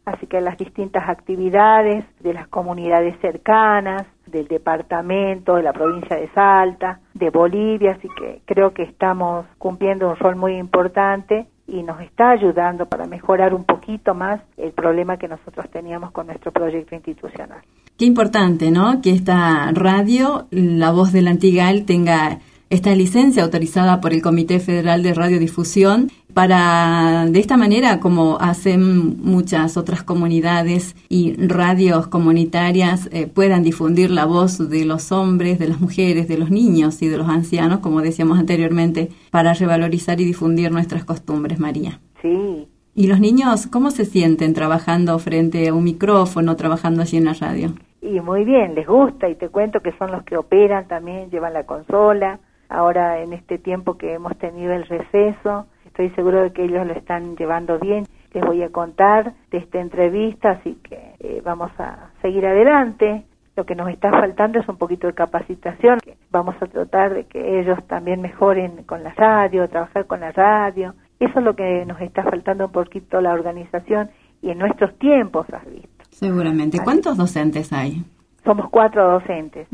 así que las distintas actividades de las comunidades cercanas, del departamento, de la provincia de Salta, de Bolivia, así que creo que estamos cumpliendo un rol muy importante y nos está ayudando para mejorar un poquito más el problema que nosotros teníamos con nuestro proyecto institucional. Qué importante, ¿no?, que esta radio, La Voz del Antigal, tenga esta licencia autorizada por el Comité Federal de Radiodifusión para, de esta manera, como hacen muchas otras comunidades y radios comunitarias, puedan difundir la voz de los hombres, de las mujeres, de los niños y de los ancianos, como decíamos anteriormente, para revalorizar y difundir nuestras costumbres, María. Sí. ¿Y los niños cómo se sienten trabajando frente a un micrófono, trabajando allí en la radio? Y muy bien, les gusta, y te cuento que son los que operan también, llevan la consola. Ahora, en este tiempo que hemos tenido el receso, estoy seguro de que ellos lo están llevando bien. Les voy a contar de esta entrevista, así que vamos a seguir adelante. Lo que nos está faltando es un poquito de capacitación. Vamos a tratar de que ellos también mejoren con la radio, trabajar con la radio. Eso es lo que nos está faltando un poquito la organización y en nuestros tiempos, has visto. Seguramente. ¿Cuántos docentes hay? Somos 4 docentes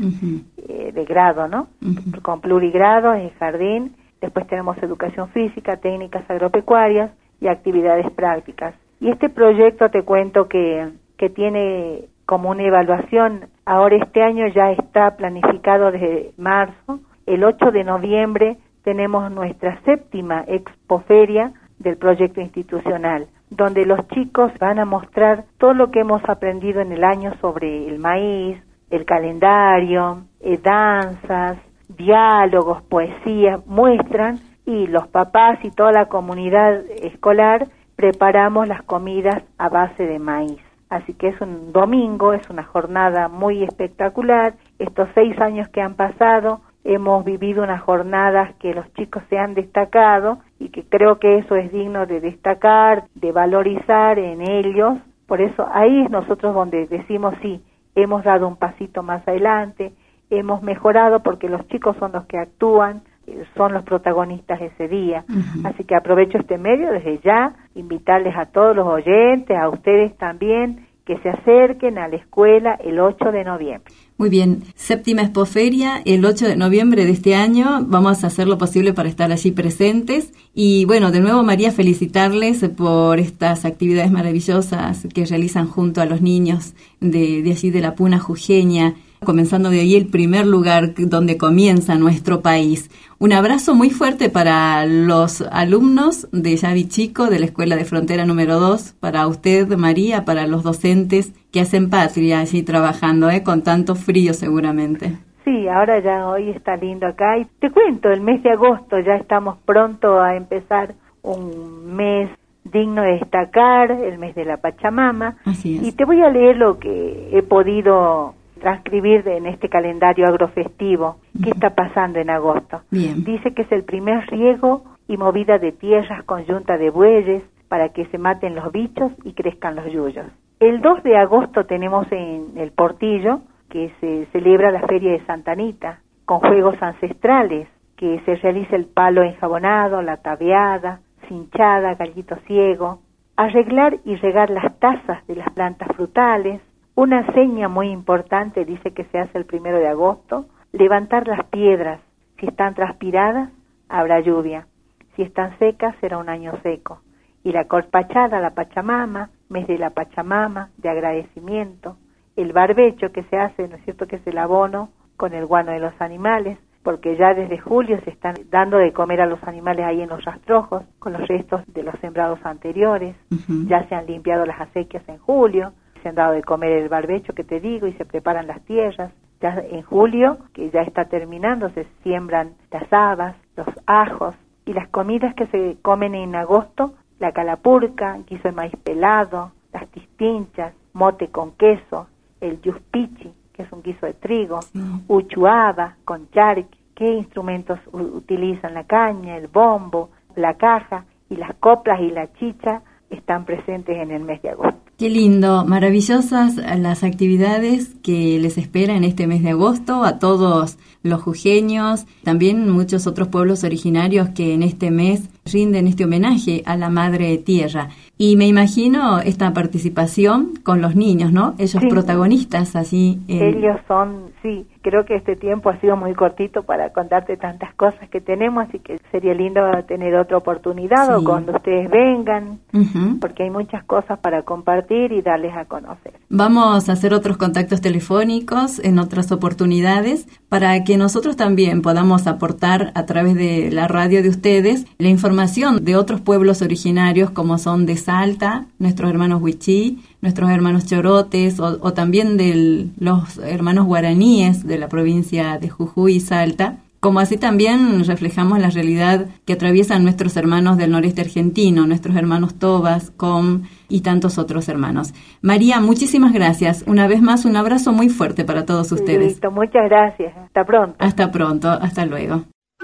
de grado, ¿no? Con plurigrado en el jardín. Después tenemos educación física, técnicas agropecuarias y actividades prácticas. Y este proyecto te cuento que tiene como una evaluación, ahora este año ya está planificado desde marzo. El 8 de noviembre tenemos nuestra 7ª expoferia del proyecto institucional, donde los chicos van a mostrar todo lo que hemos aprendido en el año sobre el maíz, el calendario, danzas, diálogos, poesías, muestran, y los papás y toda la comunidad escolar preparamos las comidas a base de maíz. Así que es un domingo, es una jornada muy espectacular. Estos 6 años que han pasado, hemos vivido unas jornadas que los chicos se han destacado y que creo que eso es digno de destacar, de valorizar en ellos. Por eso ahí es nosotros donde decimos sí, hemos dado un pasito más adelante, hemos mejorado porque los chicos son los que actúan, son los protagonistas ese día. Así que aprovecho este medio desde ya, invitarles a todos los oyentes, a ustedes también, que se acerquen a la escuela el 8 de noviembre. Muy bien, 7ª expoferia, el 8 de noviembre de este año. Vamos a hacer lo posible para estar allí presentes. Y bueno, de nuevo, María, felicitarles por estas actividades maravillosas que realizan junto a los niños de allí de la Puna Jujeña, comenzando de ahí el primer lugar donde comienza nuestro país. Un abrazo muy fuerte para los alumnos de Yavi Chico, de la Escuela de Frontera número 2, para usted, María, para los docentes que hacen patria allí trabajando, con tanto frío seguramente. Sí, ahora ya hoy está lindo acá. Y te cuento, el mes de agosto ya estamos pronto a empezar un mes digno de destacar, el mes de la Pachamama. Así es. Y te voy a leer lo que he podido transcribir en este calendario agrofestivo. ¿Qué está pasando en agosto? Bien. Dice que es el primer riego y movida de tierras con yunta de bueyes para que se maten los bichos y crezcan los yuyos. El 2 de agosto tenemos en el Portillo que se celebra la Feria de Santa Anita, con juegos ancestrales, que se realiza el palo enjabonado, la tabeada, cinchada, gallito ciego, arreglar y regar las tazas de las plantas frutales. Una seña muy importante dice que se hace el 1 de agosto, levantar las piedras. Si están transpiradas, habrá lluvia. Si están secas, será un año seco. Y la corpachada, la Pachamama, mes de la Pachamama, de agradecimiento. El barbecho que se hace, ¿no es cierto?, que es el abono con el guano de los animales, porque ya desde julio se están dando de comer a los animales ahí en los rastrojos, con los restos de los sembrados anteriores. Ya se han limpiado las acequias en julio, se han dado de comer el barbecho que te digo y se preparan las tierras. Ya en julio, que ya está terminando, se siembran las habas, los ajos y las comidas que se comen en agosto, la calapurca, guiso de maíz pelado, las tistinchas, mote con queso, el yuspichi, que es un guiso de trigo, uchuaba con charqui. ¿Qué instrumentos utilizan? La caña, el bombo, la caja, y las coplas y la chicha están presentes en el mes de agosto. Qué lindo, maravillosas las actividades que les espera en este mes de agosto a todos los jujeños, también muchos otros pueblos originarios que en este mes rinden este homenaje a la Madre Tierra. Y me imagino esta participación con los niños, ¿no? Ellos protagonistas, así. Ellos son, sí, creo que este tiempo ha sido muy cortito para contarte tantas cosas que tenemos, así que sería lindo tener otra oportunidad o cuando ustedes vengan, porque hay muchas cosas para compartir y darles a conocer. Vamos a hacer otros contactos telefónicos en otras oportunidades para que nosotros también podamos aportar a través de la radio de ustedes la información de otros pueblos originarios como son de Salta, nuestros hermanos Wichí, nuestros hermanos Chorotes o también de los hermanos guaraníes de la provincia de Jujuy y Salta, como así también reflejamos la realidad que atraviesan nuestros hermanos del noreste argentino, nuestros hermanos Tobas, Com y tantos otros hermanos. María, muchísimas gracias. Una vez más, un abrazo muy fuerte para todos ustedes. Listo, muchas gracias. Hasta pronto. Hasta pronto, hasta luego.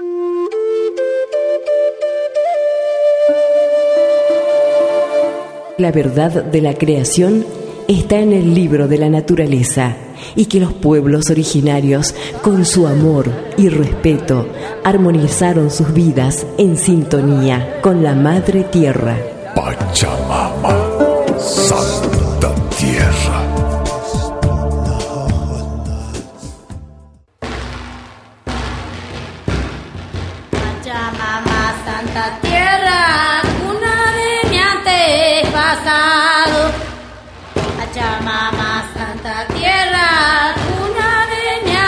La verdad de la creación está en el libro de la naturaleza y que los pueblos originarios, con su amor y respeto, armonizaron sus vidas en sintonía con la Madre Tierra. Pachamama, Santa Tierra. Pachamama, Santa Tierra, cuna de mi antepasado. Pachamama, Santa Tierra, cuna de mi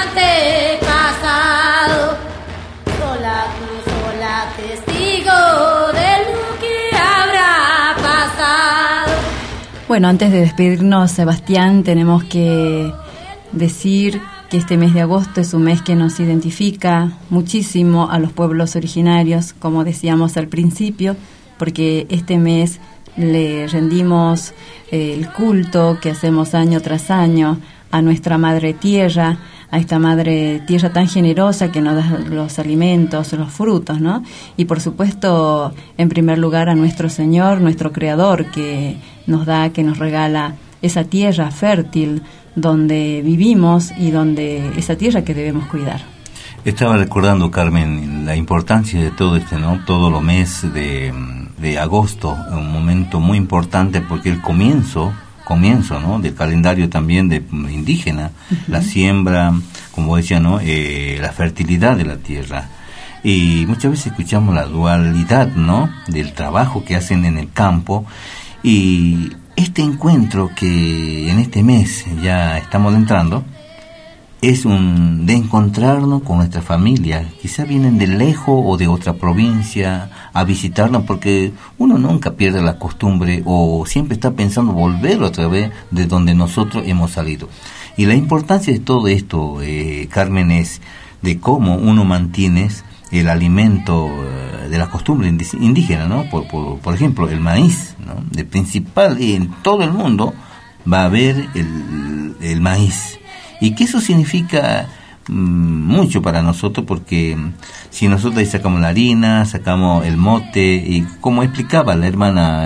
antepasado. Sola tú, sola testigo de lo que habrá pasado. Bueno, antes de despedirnos, Sebastián, tenemos que decir que este mes de agosto es un mes que nos identifica muchísimo a los pueblos originarios, como decíamos al principio, porque este mes le rendimos el culto que hacemos año tras año a nuestra Madre Tierra, a esta Madre Tierra tan generosa que nos da los alimentos, los frutos, ¿no? Y por supuesto, en primer lugar, a nuestro Señor, nuestro Creador, que nos da, que nos regala esa tierra fértil donde vivimos y donde esa tierra que debemos cuidar. Estaba recordando, Carmen, la importancia de todo ¿no? Todo lo mes de agosto, un momento muy importante porque el comienzo, ¿no? Del calendario también de indígena, la siembra, como decía, ¿no? La fertilidad de la tierra. Y muchas veces escuchamos la dualidad, ¿no? Del trabajo que hacen en el campo y este encuentro que en este mes ya estamos entrando es de encontrarnos con nuestra familia. Quizá vienen de lejos o de otra provincia a visitarnos porque uno nunca pierde la costumbre o siempre está pensando volver otra vez de donde nosotros hemos salido. Y la importancia de todo esto, Carmen, es de cómo uno mantiene el alimento de la costumbre indígena, ¿no? Por ejemplo, el maíz, ¿no? De principal, en todo el mundo va a haber el maíz. Y que eso significa mucho para nosotros, porque si nosotros ahí sacamos la harina, sacamos el mote, y como explicaba la hermana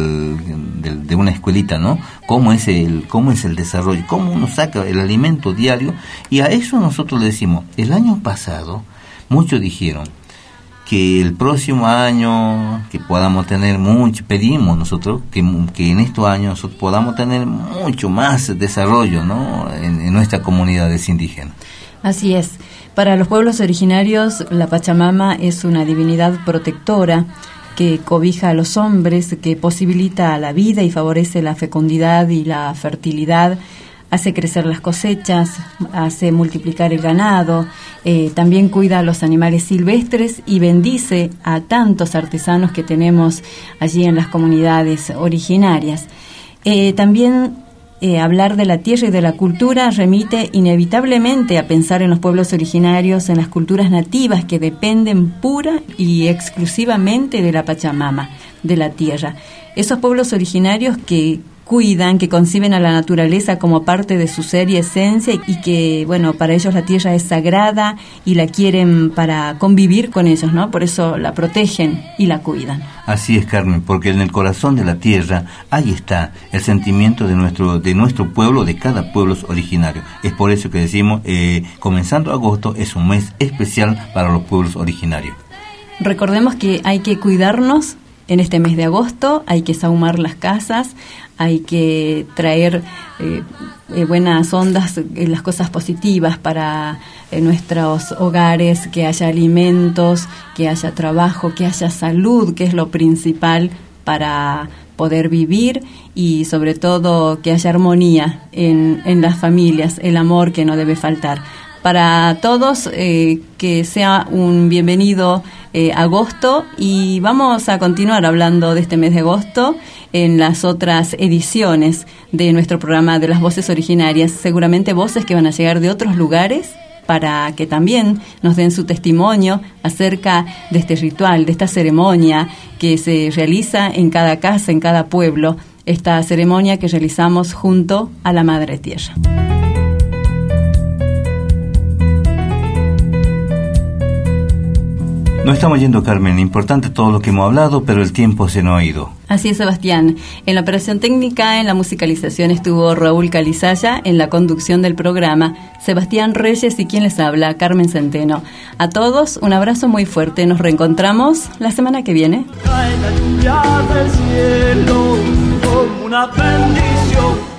de una escuelita, ¿no? Cómo es el desarrollo, cómo uno saca el alimento diario, y a eso nosotros le decimos, el año pasado, muchos dijeron que el próximo año que podamos tener mucho, pedimos nosotros que en estos años nosotros podamos tener mucho más desarrollo, ¿no? en nuestras comunidades indígenas. Así es. Para los pueblos originarios, la Pachamama es una divinidad protectora que cobija a los hombres, que posibilita la vida y favorece la fecundidad y la fertilidad, hace crecer las cosechas, hace multiplicar el ganado, también cuida a los animales silvestres y bendice a tantos artesanos que tenemos allí en las comunidades originarias. También hablar de la tierra y de la cultura remite inevitablemente a pensar en los pueblos originarios, en las culturas nativas que dependen pura y exclusivamente de la Pachamama, de la tierra. Esos pueblos originarios que cuidan, que conciben a la naturaleza como parte de su ser y esencia y que, bueno, para ellos la tierra es sagrada y la quieren para convivir con ellos, ¿no? Por eso la protegen y la cuidan. Así es, Carmen, porque en el corazón de la tierra, ahí está el sentimiento de nuestro pueblo, de cada pueblo originario. Es por eso que decimos, comenzando agosto es un mes especial para los pueblos originarios. Recordemos que hay que cuidarnos en este mes de agosto, hay que sahumar las casas, hay que traer buenas ondas, las cosas positivas para nuestros hogares, que haya alimentos, que haya trabajo, que haya salud, que es lo principal para poder vivir, y sobre todo que haya armonía en las familias, el amor que no debe faltar. Para todos, que sea un bienvenido agosto, y vamos a continuar hablando de este mes de agosto en las otras ediciones de nuestro programa de las voces originarias, seguramente voces que van a llegar de otros lugares para que también nos den su testimonio acerca de este ritual, de esta ceremonia que se realiza en cada casa, en cada pueblo, esta ceremonia que realizamos junto a la Madre Tierra. No estamos yendo, Carmen, importante todo lo que hemos hablado, pero el tiempo se nos ha ido. Así es, Sebastián. En la operación técnica, en la musicalización estuvo Raúl Calizaya, en la conducción del programa, Sebastián Reyes y quien les habla, Carmen Centeno. A todos, un abrazo muy fuerte. Nos reencontramos la semana que viene. Cae la lluvia del cielo como una bendición.